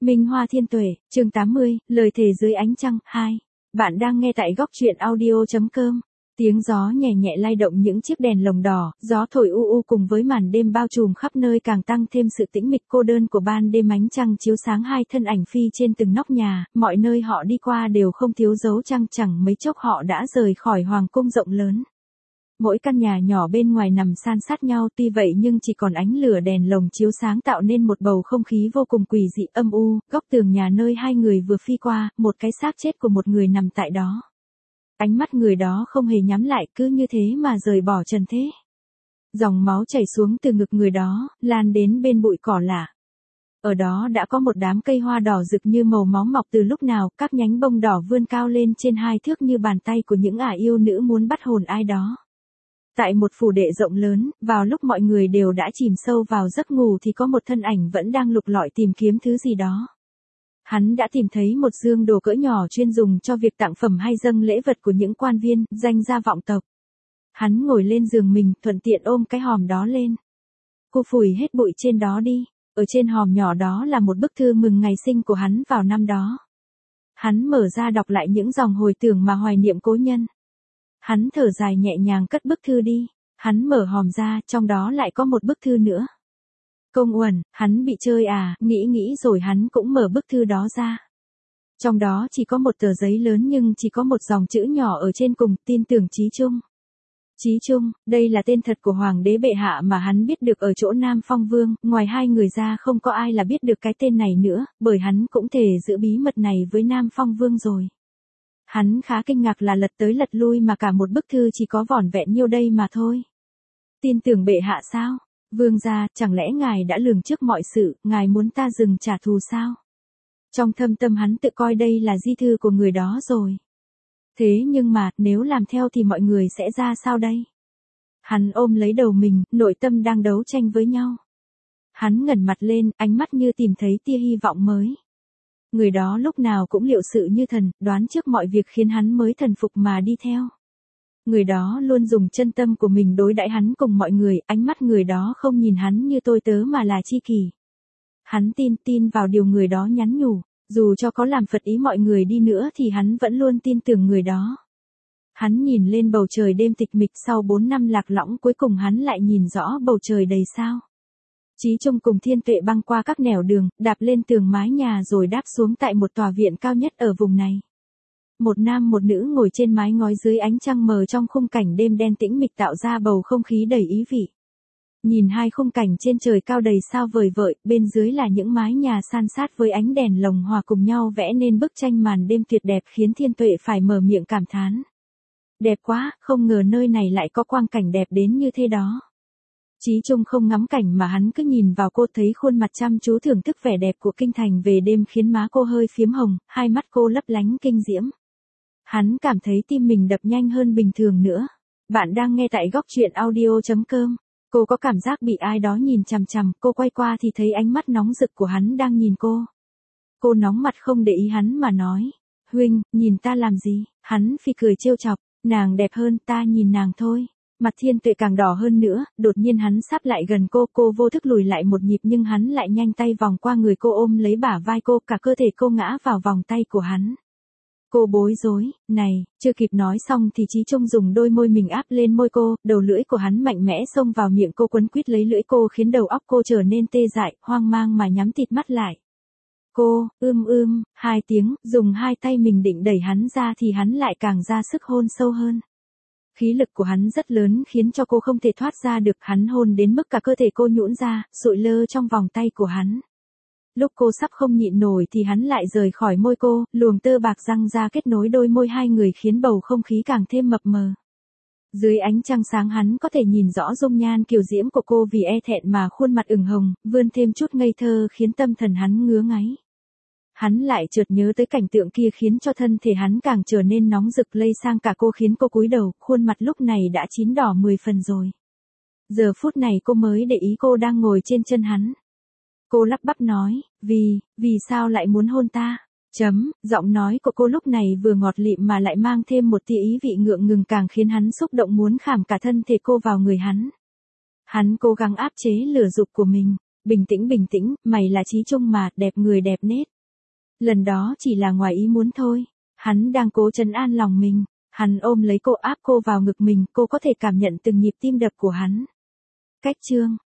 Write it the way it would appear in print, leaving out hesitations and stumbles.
Minh Hoa Thiên Tuệ, chương 80, lời thề dưới ánh trăng, 2. Bạn đang nghe tại góc truyện audio.com. Tiếng gió nhẹ nhẹ lay động những chiếc đèn lồng đỏ, gió thổi u u cùng với màn đêm bao trùm khắp nơi càng tăng thêm sự tĩnh mịch cô đơn của ban đêm. Ánh trăng chiếu sáng hai thân ảnh phi trên từng nóc nhà, mọi nơi họ đi qua đều không thiếu dấu trăng, chẳng mấy chốc họ đã rời khỏi hoàng cung rộng lớn. Mỗi căn nhà nhỏ bên ngoài nằm san sát nhau, tuy vậy nhưng chỉ còn ánh lửa đèn lồng chiếu sáng tạo nên một bầu không khí vô cùng quỷ dị âm u. Góc tường nhà nơi hai người vừa phi qua, một cái xác chết của một người nằm tại đó. Ánh mắt người đó không hề nhắm lại, cứ như thế mà rời bỏ trần thế. Dòng máu chảy xuống từ ngực người đó, lan đến bên bụi cỏ lạ. Ở đó đã có một đám cây hoa đỏ rực như màu máu mọc từ lúc nào, các nhánh bông đỏ vươn cao lên trên 2 thước như bàn tay của những ả yêu nữ muốn bắt hồn ai đó. Tại một phủ đệ rộng lớn, vào lúc mọi người đều đã chìm sâu vào giấc ngủ thì có một thân ảnh vẫn đang lục lọi tìm kiếm thứ gì đó. Hắn đã tìm thấy một dương đồ cỡ nhỏ chuyên dùng cho việc tặng phẩm hay dâng lễ vật của những quan viên, danh gia vọng tộc. Hắn ngồi lên giường mình, thuận tiện ôm cái hòm đó lên. Cô phủi hết bụi trên đó đi. Ở trên hòm nhỏ đó là một bức thư mừng ngày sinh của hắn vào năm đó. Hắn mở ra đọc lại những dòng hồi tưởng mà hoài niệm cố nhân. Hắn thở dài nhẹ nhàng cất bức thư đi. Hắn mở hòm ra, trong đó lại có một bức thư nữa. Công uẩn, hắn bị chơi à, nghĩ rồi hắn cũng mở bức thư đó ra. Trong đó chỉ có một tờ giấy lớn nhưng chỉ có một dòng chữ nhỏ ở trên cùng, tin tưởng Chí Trung. Chí Trung, đây là tên thật của Hoàng đế bệ hạ mà hắn biết được ở chỗ Nam Phong Vương, ngoài hai người ra không có ai là biết được cái tên này nữa, bởi hắn cũng thề giữ bí mật này với Nam Phong Vương rồi. Hắn khá kinh ngạc là lật tới lật lui mà cả một bức thư chỉ có vỏn vẹn nhiêu đây mà thôi. Tin tưởng bệ hạ sao? Vương gia, chẳng lẽ ngài đã lường trước mọi sự, ngài muốn ta dừng trả thù sao? Trong thâm tâm hắn tự coi đây là di thư của người đó rồi. Thế nhưng mà, nếu làm theo thì mọi người sẽ ra sao đây? Hắn ôm lấy đầu mình, nội tâm đang đấu tranh với nhau. Hắn ngẩng mặt lên, ánh mắt như tìm thấy tia hy vọng mới. Người đó lúc nào cũng liệu sự như thần, đoán trước mọi việc khiến hắn mới thần phục mà đi theo. Người đó luôn dùng chân tâm của mình đối đãi hắn cùng mọi người, ánh mắt người đó không nhìn hắn như tôi tớ mà là tri kỷ. Hắn tin vào điều người đó nhắn nhủ, dù cho có làm phật ý mọi người đi nữa thì hắn vẫn luôn tin tưởng người đó. Hắn nhìn lên bầu trời đêm tịch mịch sau 4 năm lạc lõng cuối cùng hắn lại nhìn rõ bầu trời đầy sao. Chí Trung cùng Thiên Tuệ băng qua các nẻo đường, đạp lên tường mái nhà rồi đáp xuống tại một tòa viện cao nhất ở vùng này. Một nam một nữ ngồi trên mái ngói dưới ánh trăng mờ trong khung cảnh đêm đen tĩnh mịch tạo ra bầu không khí đầy ý vị. Nhìn hai khung cảnh trên trời cao đầy sao vời vợi, bên dưới là những mái nhà san sát với ánh đèn lồng hòa cùng nhau vẽ nên bức tranh màn đêm tuyệt đẹp khiến Thiên Tuệ phải mở miệng cảm thán. Đẹp quá, không ngờ nơi này lại có quang cảnh đẹp đến như thế đó. Chí Trung không ngắm cảnh mà hắn cứ nhìn vào cô, thấy khuôn mặt chăm chú thưởng thức vẻ đẹp của kinh thành về đêm khiến má cô hơi phiếm hồng, hai mắt cô lấp lánh kinh diễm. Hắn cảm thấy tim mình đập nhanh hơn bình thường nữa. Bạn đang nghe tại góc truyện audio.com. Cô có cảm giác bị ai đó nhìn chằm chằm, cô quay qua thì thấy ánh mắt nóng rực của hắn đang nhìn cô. Cô nóng mặt không để ý hắn mà nói. Huynh, nhìn ta làm gì? Hắn phì cười trêu chọc. Nàng đẹp hơn, ta nhìn nàng thôi. Mặt Thiên Tuệ càng đỏ hơn nữa, đột nhiên hắn sắp lại gần cô vô thức lùi lại một nhịp nhưng hắn lại nhanh tay vòng qua người cô ôm lấy bả vai cô, cả cơ thể cô ngã vào vòng tay của hắn. Cô bối rối, này, chưa kịp nói xong thì Chí Trung dùng đôi môi mình áp lên môi cô, đầu lưỡi của hắn mạnh mẽ xông vào miệng cô quấn quýt lấy lưỡi cô khiến đầu óc cô trở nên tê dại, hoang mang mà nhắm tịt mắt lại. Cô, hai tiếng, dùng hai tay mình định đẩy hắn ra thì hắn lại càng ra sức hôn sâu hơn. Khí lực của hắn rất lớn khiến cho cô không thể thoát ra được, hắn hôn đến mức cả cơ thể cô nhũn ra, sụi lơ trong vòng tay của hắn. Lúc cô sắp không nhịn nổi thì hắn lại rời khỏi môi cô, luồng tơ bạc răng ra kết nối đôi môi hai người khiến bầu không khí càng thêm mập mờ. Dưới ánh trăng sáng hắn có thể nhìn rõ dung nhan kiều diễm của cô vì e thẹn mà khuôn mặt ửng hồng, vươn thêm chút ngây thơ khiến tâm thần hắn ngứa ngáy. Hắn lại chợt nhớ tới cảnh tượng kia khiến cho thân thể hắn càng trở nên nóng rực lây sang cả cô khiến cô cúi đầu, khuôn mặt lúc này đã chín đỏ 10 phần rồi. Giờ phút này cô mới để ý cô đang ngồi trên chân hắn. Cô lắp bắp nói, vì sao lại muốn hôn ta? Giọng nói của cô lúc này vừa ngọt lịm mà lại mang thêm một tia ý vị ngượng ngùng càng khiến hắn xúc động muốn khảm cả thân thể cô vào người hắn. Hắn cố gắng áp chế lửa dục của mình. bình tĩnh, mày là Chí Trung mà, đẹp người đẹp nết. Lần đó chỉ là ngoài ý muốn thôi. Hắn đang cố trấn an lòng mình. Hắn ôm lấy cô áp cô vào ngực mình, cô có thể cảm nhận từng nhịp tim đập của hắn. Cách chương